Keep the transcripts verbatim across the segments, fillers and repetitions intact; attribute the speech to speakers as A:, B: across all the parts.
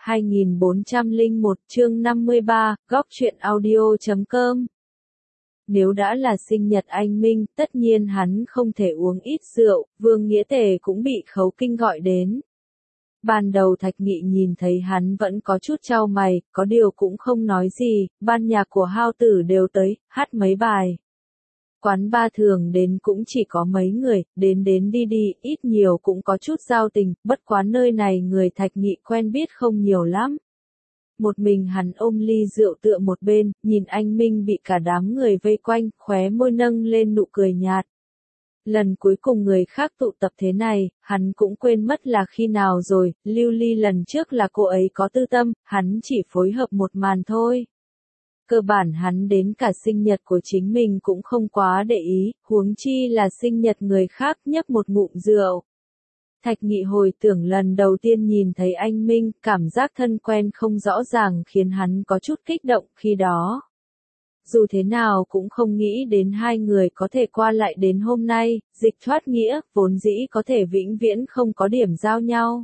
A: hai nghìn bốn trăm lẻ một chương năm mươi ba, góc truyện audio chấm com. Nếu đã là sinh nhật anh Minh, tất nhiên hắn không thể uống ít rượu, Vương Nghĩa Tề cũng bị Khấu Kinh gọi đến. Ban đầu Thạch Nghị nhìn thấy hắn vẫn có chút chau mày, có điều cũng không nói gì, ban nhạc của Hao Tử đều tới, hát mấy bài. Quán ba thường đến cũng chỉ có mấy người, đến đến đi đi, ít nhiều cũng có chút giao tình, bất quá nơi này người Thạch Nghị quen biết không nhiều lắm. Một mình hắn ôm ly rượu tựa một bên, nhìn anh Minh bị cả đám người vây quanh, khóe môi nâng lên nụ cười nhạt. Lần cuối cùng người khác tụ tập thế này, hắn cũng quên mất là khi nào rồi, Lưu Ly lần trước là cô ấy có tư tâm, hắn chỉ phối hợp một màn thôi. Cơ bản hắn đến cả sinh nhật của chính mình cũng không quá để ý, huống chi là sinh nhật người khác nhấp một ngụm rượu. Thạch Nghị hồi tưởng lần đầu tiên nhìn thấy anh Minh, cảm giác thân quen không rõ ràng khiến hắn có chút kích động khi đó. Dù thế nào cũng không nghĩ đến hai người có thể qua lại đến hôm nay, dịch thoát nghĩa, vốn dĩ có thể vĩnh viễn không có điểm giao nhau.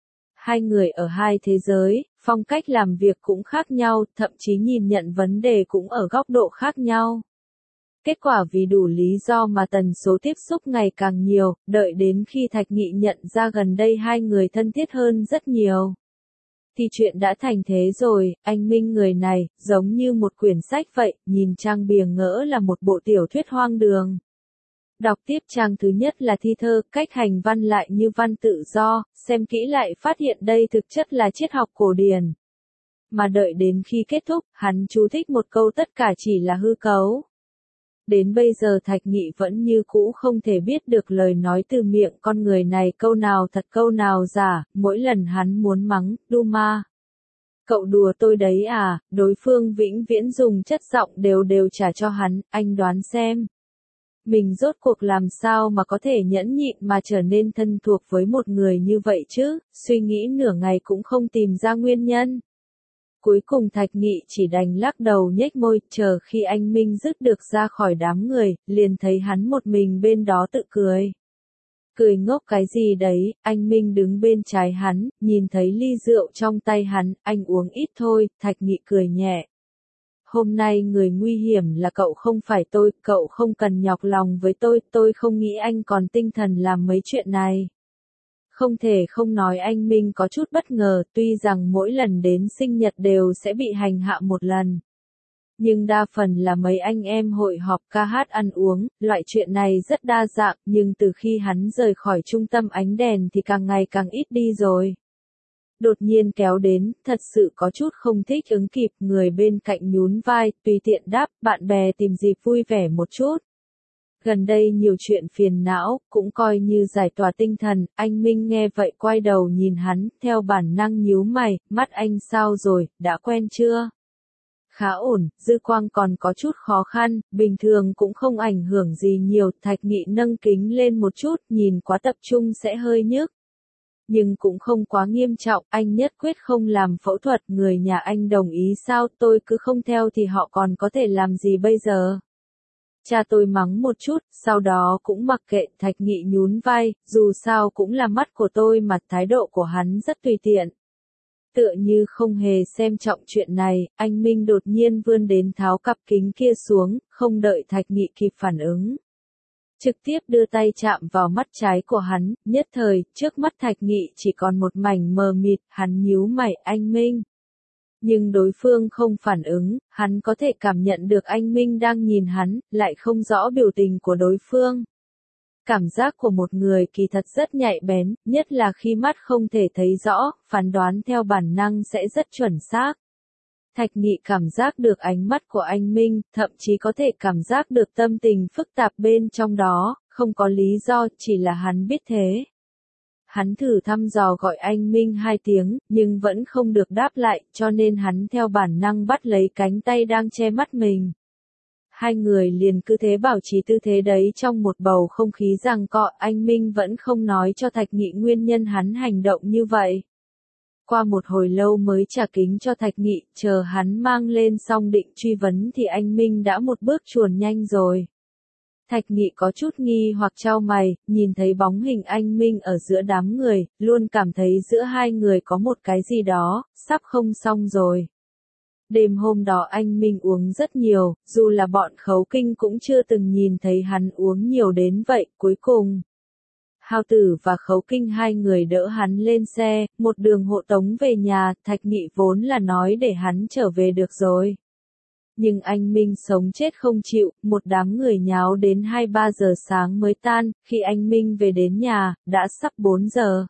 A: Hai người ở hai thế giới, phong cách làm việc cũng khác nhau, thậm chí nhìn nhận vấn đề cũng ở góc độ khác nhau. Kết quả vì đủ lý do mà tần số tiếp xúc ngày càng nhiều, đợi đến khi Thạch Nghị nhận ra gần đây hai người thân thiết hơn rất nhiều. Thì chuyện đã thành thế rồi, anh Minh người này, giống như một quyển sách vậy, nhìn trang bìa ngỡ là một bộ tiểu thuyết hoang đường. Đọc tiếp trang thứ nhất là thi thơ, cách hành văn lại như văn tự do, xem kỹ lại phát hiện đây thực chất là triết học cổ điển. Mà đợi đến khi kết thúc, hắn chú thích một câu tất cả chỉ là hư cấu. Đến bây giờ Thạch Nghị vẫn như cũ không thể biết được lời nói từ miệng con người này câu nào thật câu nào giả, mỗi lần hắn muốn mắng, đu ma. Cậu đùa tôi đấy à, đối phương vĩnh viễn dùng chất giọng đều đều trả cho hắn, anh đoán xem. Mình rốt cuộc làm sao mà có thể nhẫn nhịn mà trở nên thân thuộc với một người như vậy chứ, suy nghĩ nửa ngày cũng không tìm ra nguyên nhân. Cuối cùng Thạch Nghị chỉ đành lắc đầu nhếch môi, chờ khi anh Minh dứt được ra khỏi đám người, liền thấy hắn một mình bên đó tự cười. Cười ngốc cái gì đấy, anh Minh đứng bên trái hắn, nhìn thấy ly rượu trong tay hắn, anh uống ít thôi, Thạch Nghị cười nhẹ. Hôm nay người nguy hiểm là cậu không phải tôi, cậu không cần nhọc lòng với tôi, tôi không nghĩ anh còn tinh thần làm mấy chuyện này. Không thể không nói anh Minh có chút bất ngờ, tuy rằng mỗi lần đến sinh nhật đều sẽ bị hành hạ một lần. Nhưng đa phần là mấy anh em hội họp ca hát ăn uống, loại chuyện này rất đa dạng, nhưng từ khi hắn rời khỏi trung tâm ánh đèn thì càng ngày càng ít đi rồi. Đột nhiên kéo đến, thật sự có chút không thích ứng kịp, người bên cạnh nhún vai, tùy tiện đáp, bạn bè tìm dịp vui vẻ một chút. Gần đây nhiều chuyện phiền não, cũng coi như giải tỏa tinh thần, anh Minh nghe vậy quay đầu nhìn hắn, theo bản năng nhíu mày, mắt anh sao rồi, đã quen chưa? Khá ổn, dư quang còn có chút khó khăn, bình thường cũng không ảnh hưởng gì nhiều, Thạch Nghị nâng kính lên một chút, nhìn quá tập trung sẽ hơi nhức. Nhưng cũng không quá nghiêm trọng, anh nhất quyết không làm phẫu thuật, người nhà anh đồng ý sao, tôi cứ không theo thì họ còn có thể làm gì bây giờ? Cha tôi mắng một chút, sau đó cũng mặc kệ, Thạch Nghị nhún vai, dù sao cũng là mắt của tôi mà, thái độ của hắn rất tùy tiện. Tựa như không hề xem trọng chuyện này, anh Minh đột nhiên vươn đến tháo cặp kính kia xuống, không đợi Thạch Nghị kịp phản ứng. Trực tiếp đưa tay chạm vào mắt trái của hắn, nhất thời, trước mắt Thạch Nghị chỉ còn một mảnh mờ mịt, hắn nhíu mày, anh Minh. Nhưng đối phương không phản ứng, hắn có thể cảm nhận được anh Minh đang nhìn hắn, lại không rõ biểu tình của đối phương. Cảm giác của một người kỳ thật rất nhạy bén, nhất là khi mắt không thể thấy rõ, phán đoán theo bản năng sẽ rất chuẩn xác. Thạch Nghị cảm giác được ánh mắt của anh Minh, thậm chí có thể cảm giác được tâm tình phức tạp bên trong đó, không có lý do, chỉ là hắn biết thế. Hắn thử thăm dò gọi anh Minh hai tiếng, nhưng vẫn không được đáp lại, cho nên hắn theo bản năng bắt lấy cánh tay đang che mắt mình. Hai người liền cứ thế bảo trì tư thế đấy trong một bầu không khí giằng co, anh Minh vẫn không nói cho Thạch Nghị nguyên nhân hắn hành động như vậy. Qua một hồi lâu mới trả kính cho Thạch Nghị, chờ hắn mang lên xong định truy vấn thì anh Minh đã một bước chuồn nhanh rồi. Thạch Nghị có chút nghi hoặc chau mày, nhìn thấy bóng hình anh Minh ở giữa đám người, luôn cảm thấy giữa hai người có một cái gì đó, sắp không xong rồi. Đêm hôm đó anh Minh uống rất nhiều, dù là bọn Khấu Kinh cũng chưa từng nhìn thấy hắn uống nhiều đến vậy, cuối cùng. Hao Tử và Khấu Kinh hai người đỡ hắn lên xe, một đường hộ tống về nhà, Thạch Nghị vốn là nói để hắn trở về được rồi. Nhưng anh Minh sống chết không chịu, một đám người nháo đến hai ba giờ sáng mới tan, khi anh Minh về đến nhà, đã sắp bốn giờ.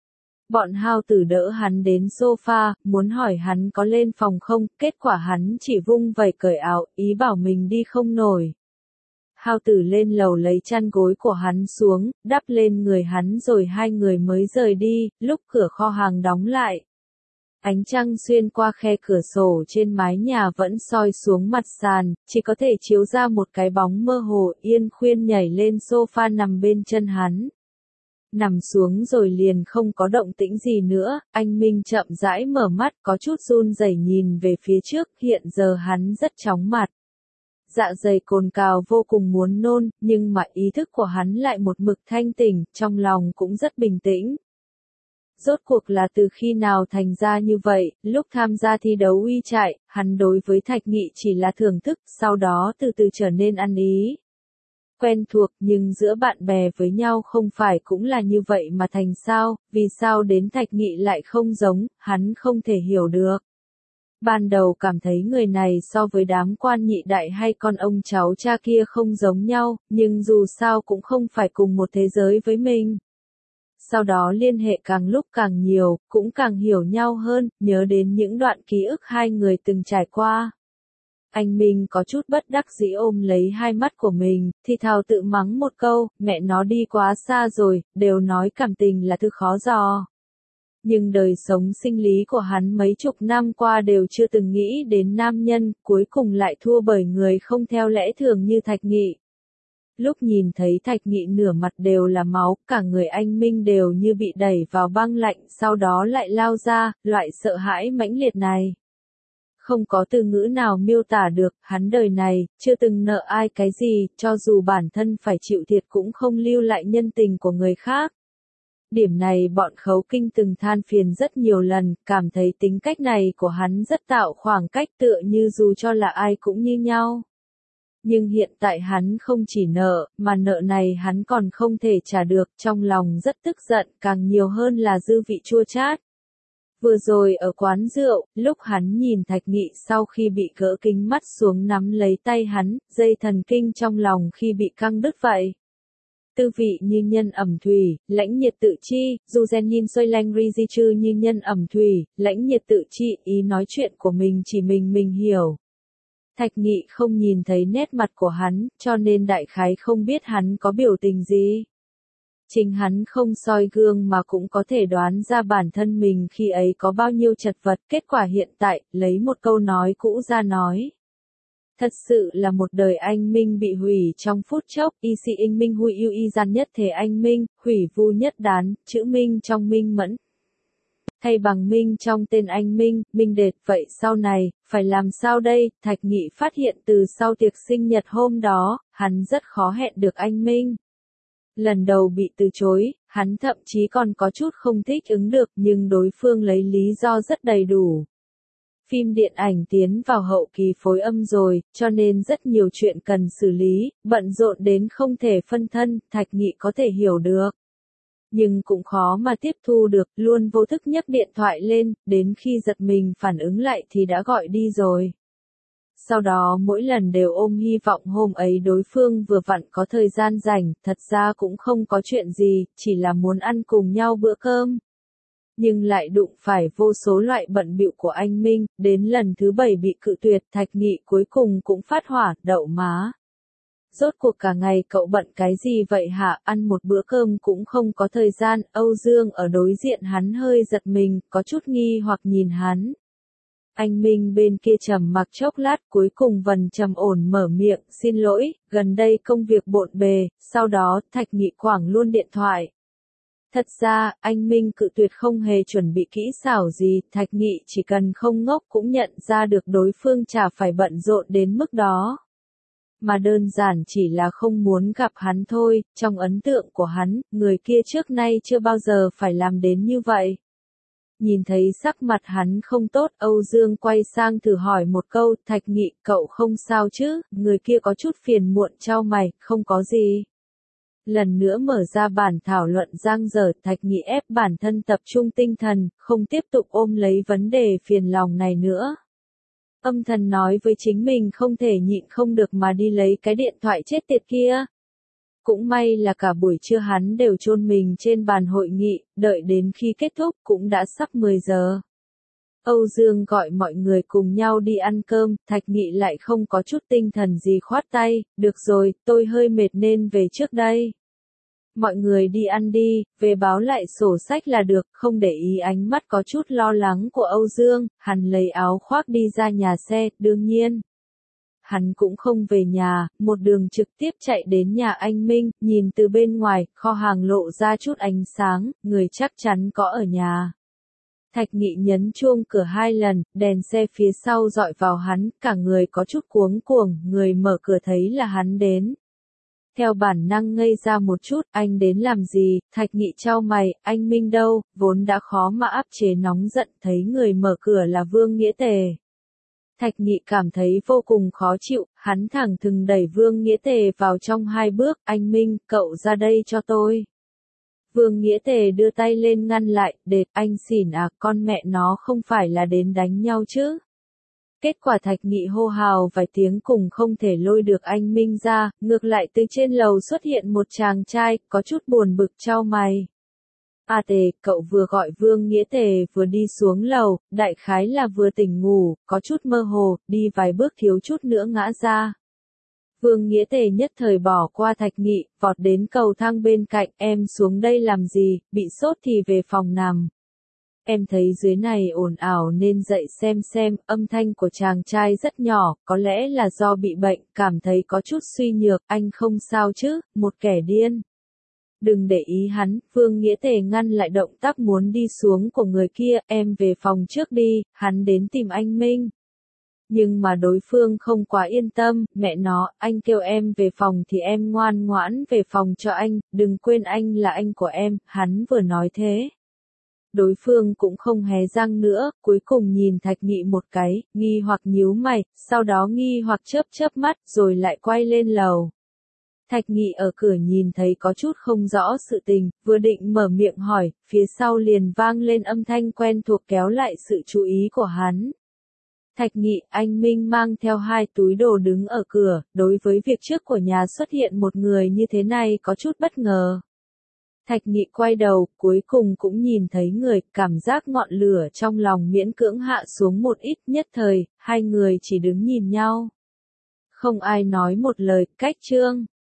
A: Bọn Hao Tử đỡ hắn đến sofa, muốn hỏi hắn có lên phòng không, kết quả hắn chỉ vung vẩy cởi áo, ý bảo mình đi không nổi. Hao Tử lên lầu lấy chăn gối của hắn xuống, đắp lên người hắn rồi hai người mới rời đi, lúc cửa kho hàng đóng lại. Ánh trăng xuyên qua khe cửa sổ trên mái nhà vẫn soi xuống mặt sàn, chỉ có thể chiếu ra một cái bóng mơ hồ. Yên Khuyên nhảy lên sofa nằm bên chân hắn. Nằm xuống rồi liền không có động tĩnh gì nữa, anh Minh chậm rãi mở mắt có chút run rẩy nhìn về phía trước, hiện giờ hắn rất chóng mặt. Dạ dày cồn cào vô cùng muốn nôn, nhưng mà ý thức của hắn lại một mực thanh tỉnh, trong lòng cũng rất bình tĩnh. Rốt cuộc là từ khi nào thành ra như vậy, lúc tham gia thi đấu uy trại, hắn đối với Thạch Nghị chỉ là thưởng thức, sau đó từ từ trở nên ăn ý. Quen thuộc, nhưng giữa bạn bè với nhau không phải cũng là như vậy mà thành sao, vì sao đến Thạch Nghị lại không giống, hắn không thể hiểu được. Ban đầu cảm thấy người này so với đám quan nhị đại hay con ông cháu cha kia không giống nhau, nhưng dù sao cũng không phải cùng một thế giới với mình. Sau đó liên hệ càng lúc càng nhiều, cũng càng hiểu nhau hơn, nhớ đến những đoạn ký ức hai người từng trải qua. Anh Minh có chút bất đắc dĩ ôm lấy hai mắt của mình, thì thào tự mắng một câu, mẹ nó đi quá xa rồi, đều nói cảm tình là thứ khó dò. Nhưng đời sống sinh lý của hắn mấy chục năm qua đều chưa từng nghĩ đến nam nhân, cuối cùng lại thua bởi người không theo lẽ thường như Thạch Nghị. Lúc nhìn thấy Thạch Nghị nửa mặt đều là máu, cả người anh Minh đều như bị đẩy vào băng lạnh, sau đó lại lao ra, loại sợ hãi mãnh liệt này. Không có từ ngữ nào miêu tả được, hắn đời này, chưa từng nợ ai cái gì, cho dù bản thân phải chịu thiệt cũng không lưu lại nhân tình của người khác. Điểm này bọn Khấu Kinh từng than phiền rất nhiều lần, cảm thấy tính cách này của hắn rất tạo khoảng cách tựa như dù cho là ai cũng như nhau. Nhưng hiện tại hắn không chỉ nợ, mà nợ này hắn còn không thể trả được, trong lòng rất tức giận, càng nhiều hơn là dư vị chua chát. Vừa rồi ở quán rượu, lúc hắn nhìn Thạch Nghị sau khi bị gỡ kính mắt xuống nắm lấy tay hắn, dây thần kinh trong lòng khi bị căng đứt vậy. Tư vị như nhân ẩm thủy, lãnh nhiệt tự chi, dù gen nhìn xoay lanh ri di chư như nhân ẩm thủy, lãnh nhiệt tự chi, ý nói chuyện của mình chỉ mình mình hiểu. Thạch Nghị không nhìn thấy nét mặt của hắn, cho nên đại khái không biết hắn có biểu tình gì. Chính hắn không soi gương mà cũng có thể đoán ra bản thân mình khi ấy có bao nhiêu chật vật, kết quả hiện tại, lấy một câu nói cũ ra nói. Thật sự là một đời anh Minh bị hủy trong phút chốc, y si in minh hui yêu y gian nhất thể anh Minh, hủy vu nhất đán, chữ Minh trong Minh mẫn. Thay bằng Minh trong tên anh Minh, Minh Đệt, vậy sau này, phải làm sao đây? Thạch Nghị phát hiện từ sau tiệc sinh nhật hôm đó, hắn rất khó hẹn được anh Minh. Lần đầu bị từ chối, hắn thậm chí còn có chút không thích ứng được, nhưng đối phương lấy lý do rất đầy đủ. Phim điện ảnh tiến vào hậu kỳ phối âm rồi, cho nên rất nhiều chuyện cần xử lý, bận rộn đến không thể phân thân, Thạch Nghị có thể hiểu được. Nhưng cũng khó mà tiếp thu được, luôn vô thức nhấc điện thoại lên, đến khi giật mình phản ứng lại thì đã gọi đi rồi. Sau đó mỗi lần đều ôm hy vọng hôm ấy đối phương vừa vặn có thời gian rảnh, thật ra cũng không có chuyện gì, chỉ là muốn ăn cùng nhau bữa cơm. Nhưng lại đụng phải vô số loại bận bịu của anh Minh, đến lần thứ bảy bị cự tuyệt, Thạch Nghị cuối cùng cũng phát hỏa, đậu má. Rốt cuộc cả ngày cậu bận cái gì vậy hả, ăn một bữa cơm cũng không có thời gian, Âu Dương ở đối diện hắn hơi giật mình, có chút nghi hoặc nhìn hắn. Anh Minh bên kia trầm mặc chốc lát cuối cùng vần trầm ổn mở miệng, xin lỗi, gần đây công việc bộn bề, sau đó Thạch Nghị quẳng luôn điện thoại. Thật ra, anh Minh cự tuyệt không hề chuẩn bị kỹ xảo gì, Thạch Nghị chỉ cần không ngốc cũng nhận ra được đối phương chả phải bận rộn đến mức đó. mà đơn giản chỉ là không muốn gặp hắn thôi, trong ấn tượng của hắn, người kia trước nay chưa bao giờ phải làm đến như vậy. Nhìn thấy sắc mặt hắn không tốt, Âu Dương quay sang thử hỏi một câu, Thạch Nghị, cậu không sao chứ, người kia có chút phiền muộn chau mày, không có gì. Lần nữa mở ra bản thảo luận giang dở, Thạch Nghị ép bản thân tập trung tinh thần, không tiếp tục ôm lấy vấn đề phiền lòng này nữa. Âm thầm nói với chính mình không thể nhịn không được mà đi lấy cái điện thoại chết tiệt kia. Cũng may là cả buổi trưa hắn đều chôn mình trên bàn hội nghị, đợi đến khi kết thúc cũng đã sắp mười giờ. Âu Dương gọi mọi người cùng nhau đi ăn cơm, Thạch Nghị lại không có chút tinh thần gì khoát tay, được rồi, tôi hơi mệt nên về trước đây. Mọi người đi ăn đi, về báo lại sổ sách là được, không để ý ánh mắt có chút lo lắng của Âu Dương, hắn lấy áo khoác đi ra nhà xe, đương nhiên. Hắn cũng không về nhà, một đường trực tiếp chạy đến nhà anh Minh, nhìn từ bên ngoài, kho hàng lộ ra chút ánh sáng, người chắc chắn có ở nhà. Thạch Nghị nhấn chuông cửa hai lần, đèn xe phía sau dọi vào hắn, cả người có chút cuống cuồng, người mở cửa thấy là hắn đến. Theo bản năng ngây ra một chút, anh đến làm gì, Thạch Nghị chau mày, anh Minh đâu, vốn đã khó mà áp chế nóng giận, thấy người mở cửa là Vương Nghĩa Tề. Thạch Nghị cảm thấy vô cùng khó chịu, hắn thẳng thừng đẩy Vương Nghĩa Tề vào trong hai bước, anh Minh, cậu ra đây cho tôi. Vương Nghĩa Tề đưa tay lên ngăn lại, đệt, anh xỉn à, con mẹ nó không phải là đến đánh nhau chứ. Kết quả Thạch Nghị hô hào vài tiếng cùng không thể lôi được anh Minh ra, ngược lại từ trên lầu xuất hiện một chàng trai, có chút buồn bực chau mày. A Tề, cậu vừa gọi Vương Nghĩa Tề vừa đi xuống lầu, đại khái là vừa tỉnh ngủ, có chút mơ hồ, đi vài bước thiếu chút nữa ngã ra. Vương Nghĩa Tề nhất thời bỏ qua Thạch Nghị, vọt đến cầu thang bên cạnh, em xuống đây làm gì, bị sốt thì về phòng nằm. Em thấy dưới này ồn ào nên dậy xem xem, âm thanh của chàng trai rất nhỏ, có lẽ là do bị bệnh, cảm thấy có chút suy nhược, anh không sao chứ, một kẻ điên. Đừng để ý hắn, Vương Nghĩa Tề ngăn lại động tác muốn đi xuống của người kia, em về phòng trước đi, hắn đến tìm anh Minh. Nhưng mà đối phương không quá yên tâm, mẹ nó, anh kêu em về phòng thì em ngoan ngoãn về phòng cho anh, đừng quên anh là anh của em, hắn vừa nói thế. Đối phương cũng không hé răng nữa, cuối cùng nhìn Thạch Nghị một cái, nghi hoặc nhíu mày, sau đó nghi hoặc chớp chớp mắt, rồi lại quay lên lầu. Thạch Nghị ở cửa nhìn thấy có chút không rõ sự tình, vừa định mở miệng hỏi, phía sau liền vang lên âm thanh quen thuộc kéo lại sự chú ý của hắn. Thạch Nghị, anh Minh mang theo hai túi đồ đứng ở cửa, đối với việc trước của nhà xuất hiện một người như thế này có chút bất ngờ. Thạch Nghị quay đầu, cuối cùng cũng nhìn thấy người, cảm giác ngọn lửa trong lòng miễn cưỡng hạ xuống một ít, nhất thời, hai người chỉ đứng nhìn nhau. Không ai nói một lời, cách chương.